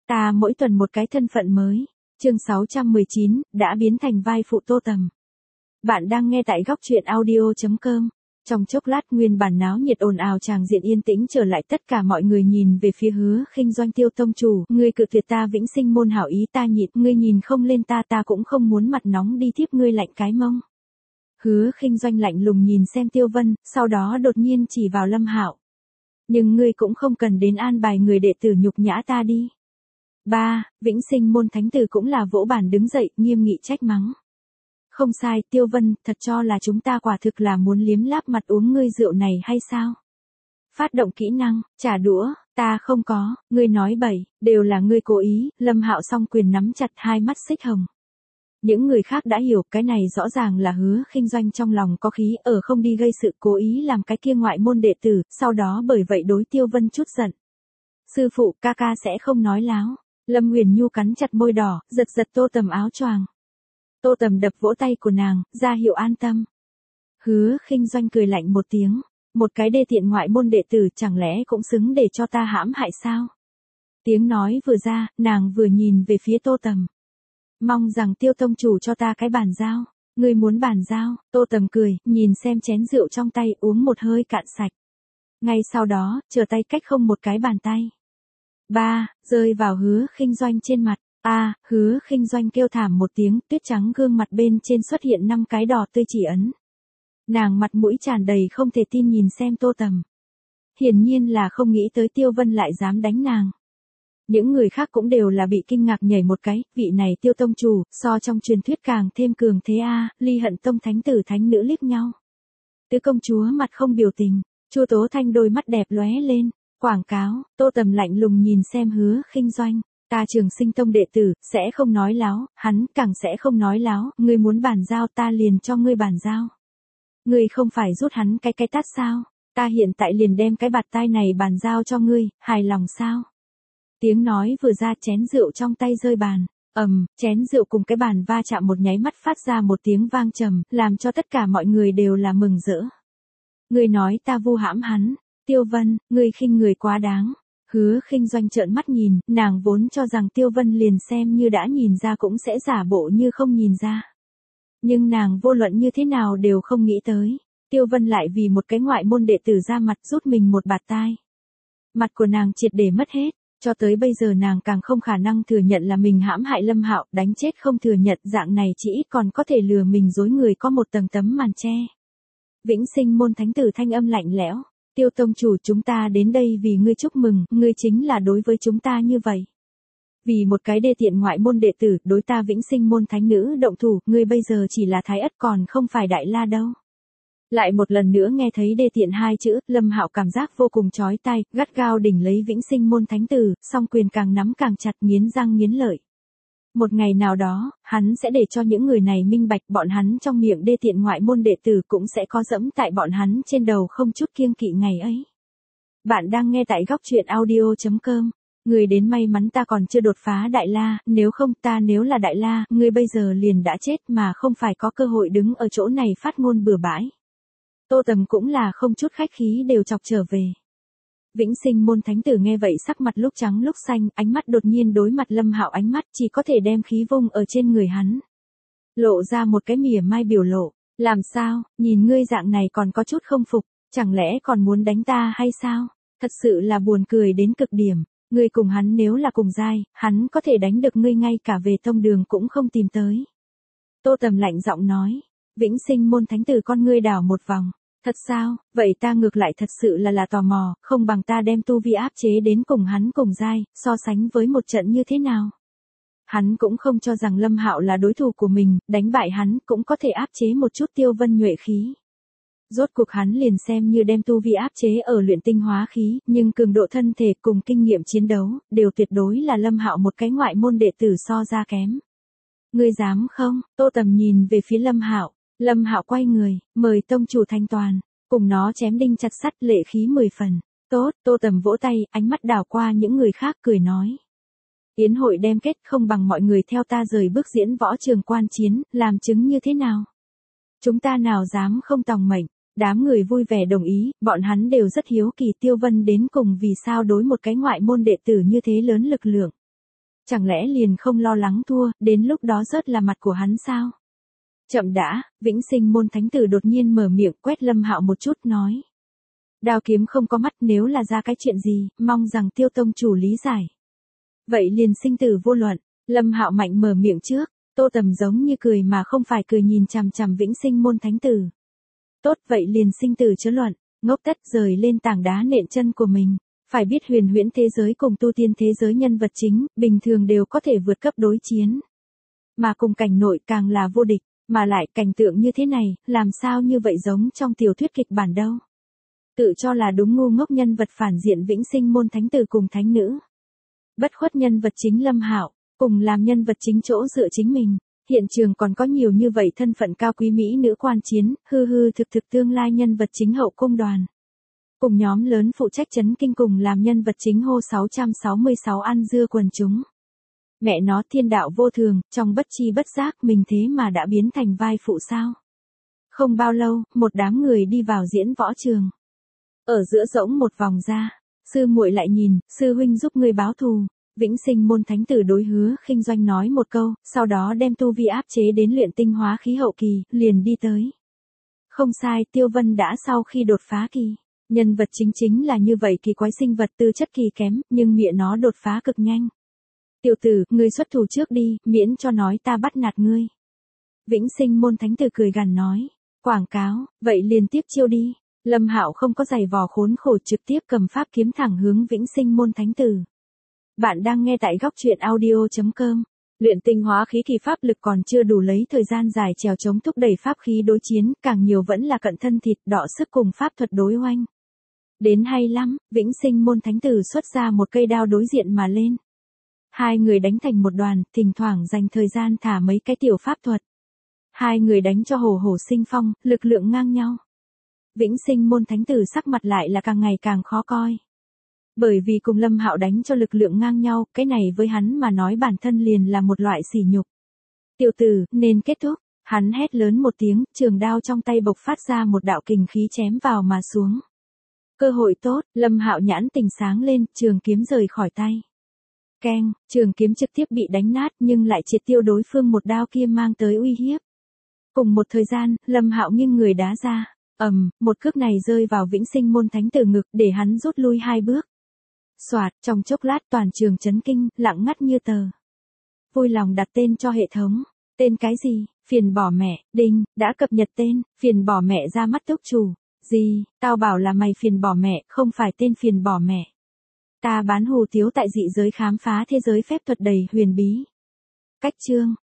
Ta mỗi tuần một cái thân phận mới. Chương 619, đã biến thành vai phụ Tô Tầm. Bạn đang nghe tại góc truyện audio.com. Trong chốc lát nguyên bản náo nhiệt ồn ào tràng diện yên tĩnh trở lại, tất cả mọi người nhìn về phía Hứa Khinh Doanh. Tiêu tông chủ, ngươi cự tuyệt ta Vĩnh Sinh môn hảo ý, ta nhịn, ngươi nhìn không lên ta, ta cũng không muốn mặt nóng đi tiếp ngươi lạnh cái mông. Hứa Khinh Doanh lạnh lùng nhìn xem Tiêu Vân, sau đó đột nhiên chỉ vào Lâm Hạo. Nhưng ngươi cũng không cần đến an bài người đệ tử nhục nhã ta đi. Vĩnh Sinh môn thánh tử cũng là vỗ bản đứng dậy, nghiêm nghị trách mắng. Không sai, Tiêu Vân, thật cho là chúng ta quả thực là muốn liếm láp mặt uống ngươi rượu này hay sao? Phát động kỹ năng, trả đũa, ta không có, ngươi nói bậy, đều là ngươi cố ý. Lâm Hạo song quyền nắm chặt, hai mắt xích hồng. Những người khác đã hiểu, cái này rõ ràng là Hứa Khinh Doanh trong lòng có khí, ở không đi gây sự, cố ý làm cái kia ngoại môn đệ tử, sau đó bởi vậy đối Tiêu Vân chút giận. Sư phụ, ca ca sẽ không nói láo. Lâm Huyền Nhu cắn chặt môi đỏ, giật Tô Tầm áo choàng. Tô Tầm đập vỗ tay của nàng, ra hiệu an tâm. Hứa Khinh Doanh cười lạnh một tiếng, một cái đê tiện ngoại môn đệ tử chẳng lẽ cũng xứng để cho ta hãm hại sao? Tiếng nói vừa ra, nàng vừa nhìn về phía Tô Tầm. Mong rằng Tiêu tông chủ cho ta cái bàn giao. Ngươi muốn bàn giao? Tô Tầm cười, nhìn xem chén rượu trong tay, uống một hơi cạn sạch. Ngay sau đó, trở tay cách không một cái bàn tay. Rơi vào Hứa Khinh Doanh trên mặt. Hứa Khinh Doanh kêu thảm một tiếng, tuyết trắng gương mặt bên trên xuất hiện 5 cái đỏ tươi chỉ ấn. Nàng mặt mũi tràn đầy không thể tin nhìn xem Tô Tầm. Hiển nhiên là không nghĩ tới Tiêu Vân lại dám đánh nàng. Những người khác cũng đều là bị kinh ngạc nhảy một cái, vị này Tiêu tông chủ, so trong truyền thuyết càng thêm cường thế Ly Hận tông thánh tử thánh nữ liếc nhau. Tứ công chúa mặt không biểu tình, Chu Tố Thanh đôi mắt đẹp lóe lên. Quảng cáo, Tô Tầm lạnh lùng nhìn xem Hứa Khinh Doanh. Ta Trường Sinh tông đệ tử, sẽ không nói láo, hắn càng sẽ không nói láo, ngươi muốn bàn giao ta liền cho ngươi bàn giao. Ngươi không phải rút hắn cái tát sao? Ta hiện tại liền đem cái bạt tai này bàn giao cho ngươi, hài lòng sao? Tiếng nói vừa ra, chén rượu trong tay rơi bàn. Chén rượu cùng cái bàn va chạm một nháy mắt phát ra một tiếng vang trầm, làm cho tất cả mọi người đều là mừng rỡ. Ngươi nói ta vu hãm hắn. Tiêu Vân, ngươi khinh người quá đáng. Hứa Khinh Doanh trợn mắt nhìn, nàng vốn cho rằng Tiêu Vân liền xem như đã nhìn ra cũng sẽ giả bộ như không nhìn ra. Nhưng nàng vô luận như thế nào đều không nghĩ tới. Tiêu Vân lại vì một cái ngoại môn đệ tử ra mặt rút mình một bạt tai. Mặt của nàng triệt để mất hết, cho tới bây giờ nàng càng không khả năng thừa nhận là mình hãm hại Lâm Hạo, đánh chết không thừa nhận, dạng này chỉ ít còn có thể lừa mình dối người có một tầng tấm màn che. Vĩnh Sinh môn thánh tử thanh âm lạnh lẽo. Tiêu tông chủ, chúng ta đến đây vì ngươi chúc mừng, ngươi chính là đối với chúng ta như vậy. Vì một cái đê tiện ngoại môn đệ tử, đối ta Vĩnh Sinh môn thánh nữ động thủ, ngươi bây giờ chỉ là Thái Ất còn không phải Đại La đâu. Lại một lần nữa nghe thấy đê tiện hai chữ, Lâm Hạo cảm giác vô cùng chói tai, gắt gao đỉnh lấy Vĩnh Sinh môn thánh tử, song quyền càng nắm càng chặt, nghiến răng nghiến lợi. Một ngày nào đó, hắn sẽ để cho những người này minh bạch, bọn hắn trong miệng đê tiện ngoại môn đệ tử cũng sẽ có dẫm tại bọn hắn trên đầu không chút kiêng kỵ ngày ấy. Bạn đang nghe tại góc truyện audio.com. Người đến may mắn ta còn chưa đột phá Đại La, nếu là Đại La, ngươi bây giờ liền đã chết mà không phải có cơ hội đứng ở chỗ này phát ngôn bừa bãi. Tô Tầm cũng là không chút khách khí đều chọc trở về. Vĩnh Sinh môn thánh tử nghe vậy sắc mặt lúc trắng lúc xanh, ánh mắt đột nhiên đối mặt Lâm Hạo, ánh mắt chỉ có thể đem khí vung ở trên người hắn. Lộ ra một cái mỉa mai biểu lộ, làm sao, nhìn ngươi dạng này còn có chút không phục, chẳng lẽ còn muốn đánh ta hay sao? Thật sự là buồn cười đến cực điểm, ngươi cùng hắn nếu là cùng giai, hắn có thể đánh được ngươi ngay cả về tông đường cũng không tìm tới. Tô Tầm lạnh giọng nói, Vĩnh Sinh môn thánh tử con ngươi đảo một vòng. Thật sao, vậy ta ngược lại thật sự là tò mò, không bằng ta đem tu vi áp chế đến cùng hắn cùng giai, so sánh với một trận như thế nào. Hắn cũng không cho rằng Lâm Hạo là đối thủ của mình, đánh bại hắn cũng có thể áp chế một chút Tiêu Vân nhuệ khí. Rốt cuộc hắn liền xem như đem tu vi áp chế ở luyện tinh hóa khí, nhưng cường độ thân thể cùng kinh nghiệm chiến đấu, đều tuyệt đối là Lâm Hạo một cái ngoại môn đệ tử so ra kém. Ngươi dám không? Tô Tầm nhìn về phía Lâm Hạo. Lâm Hạo quay người, mời tông chủ thanh toàn, cùng nó chém đinh chặt sắt, lệ khí 10 phần. Tốt, Tô Tầm vỗ tay, ánh mắt đảo qua những người khác cười nói. Yến hội đem kết, không bằng mọi người theo ta rời bước diễn võ trường quan chiến, làm chứng như thế nào? Chúng ta nào dám không tòng mệnh. Đám người vui vẻ đồng ý, bọn hắn đều rất hiếu kỳ Tiêu Vân đến cùng vì sao đối một cái ngoại môn đệ tử như thế lớn lực lượng. Chẳng lẽ liền không lo lắng thua, đến lúc đó rớt là mặt của hắn sao? Chậm đã, Vĩnh Sinh môn thánh tử đột nhiên mở miệng quét Lâm Hạo một chút nói. Đao kiếm không có mắt, nếu là ra cái chuyện gì, mong rằng Tiêu tông chủ lý giải. Vậy liền sinh tử vô luận, Lâm Hạo mạnh mở miệng trước, Tô Tầm giống như cười mà không phải cười nhìn chằm chằm Vĩnh Sinh môn thánh tử. Tốt, vậy liền sinh tử chớ luận, ngốc tất rời lên tảng đá nện chân của mình. Phải biết huyền huyễn thế giới cùng tu tiên thế giới nhân vật chính, bình thường đều có thể vượt cấp đối chiến. Mà cùng cảnh nội càng là vô địch, mà lại cảnh tượng như thế này, làm sao như vậy giống trong tiểu thuyết kịch bản đâu. Tự cho là đúng ngu ngốc nhân vật phản diện Vĩnh Sinh môn thánh tử cùng thánh nữ. Bất khuất nhân vật chính Lâm Hạo, cùng làm nhân vật chính chỗ dựa chính mình. Hiện trường còn có nhiều như vậy thân phận cao quý mỹ nữ quan chiến, hư hư thực thực tương lai nhân vật chính hậu cung đoàn. Cùng nhóm lớn phụ trách chấn kinh cùng làm nhân vật chính hô 666 ăn dưa quần chúng. Mẹ nó thiên đạo vô thường, trong bất chi bất giác mình thế mà đã biến thành vai phụ sao. Không bao lâu, một đám người đi vào diễn võ trường. Ở giữa rỗng một vòng ra, sư muội lại nhìn, sư huynh giúp người báo thù. Vĩnh Sinh môn thánh tử đối Hứa Khinh Doanh nói một câu, sau đó đem tu vi áp chế đến luyện tinh hóa khí hậu kỳ, liền đi tới. Không sai, Tiêu Vân đã sau khi đột phá kỳ. Nhân vật chính là như vậy kỳ quái sinh vật tư chất kỳ kém, nhưng miệng nó đột phá cực nhanh. Tiểu tử, ngươi xuất thủ trước đi, miễn cho nói ta bắt nạt ngươi. Vĩnh Sinh môn thánh tử cười gằn nói. Quảng cáo, vậy liền tiếp chiêu đi. Lâm Hạo không có giày vò khốn khổ trực tiếp cầm pháp kiếm thẳng hướng Vĩnh Sinh môn thánh tử. Bạn đang nghe tại góc truyện audio.com. Luyện tinh hóa khí kỳ pháp lực còn chưa đủ lấy thời gian dài trèo chống thúc đẩy pháp khí đối chiến, càng nhiều vẫn là cận thân thịt đọ sức cùng pháp thuật đối oanh. Đến hay lắm, Vĩnh Sinh môn thánh tử xuất ra một cây đao đối diện mà lên. Hai người đánh thành một đoàn, thỉnh thoảng dành thời gian thả mấy cái tiểu pháp thuật. Hai người đánh cho hổ hổ sinh phong, lực lượng ngang nhau. Vĩnh Sinh môn thánh tử sắc mặt lại là càng ngày càng khó coi. Bởi vì cùng Lâm Hạo đánh cho lực lượng ngang nhau, cái này với hắn mà nói bản thân liền là một loại sỉ nhục. Tiểu tử, nên kết thúc, hắn hét lớn một tiếng, trường đao trong tay bộc phát ra một đạo kình khí chém vào mà xuống. Cơ hội tốt, Lâm Hạo nhãn tình sáng lên, trường kiếm rời khỏi tay. Keng, trường kiếm trực tiếp bị đánh nát nhưng lại triệt tiêu đối phương một đao kia mang tới uy hiếp. Cùng một thời gian, Lâm Hạo nghiêng người đá ra, một cước này rơi vào Vĩnh Sinh môn thánh tử ngực để hắn rút lui 2 bước. Soạt, trong chốc lát toàn trường chấn kinh, lặng ngắt như tờ. Vui lòng đặt tên cho hệ thống. Tên cái gì? Phiền bỏ mẹ, đinh, đã cập nhật tên, phiền bỏ mẹ ra mắt túc chủ. Gì, tao bảo là mày phiền bỏ mẹ, không phải tên phiền bỏ mẹ. Ta bán hủ tiếu tại dị giới khám phá thế giới phép thuật đầy huyền bí. Cách chương,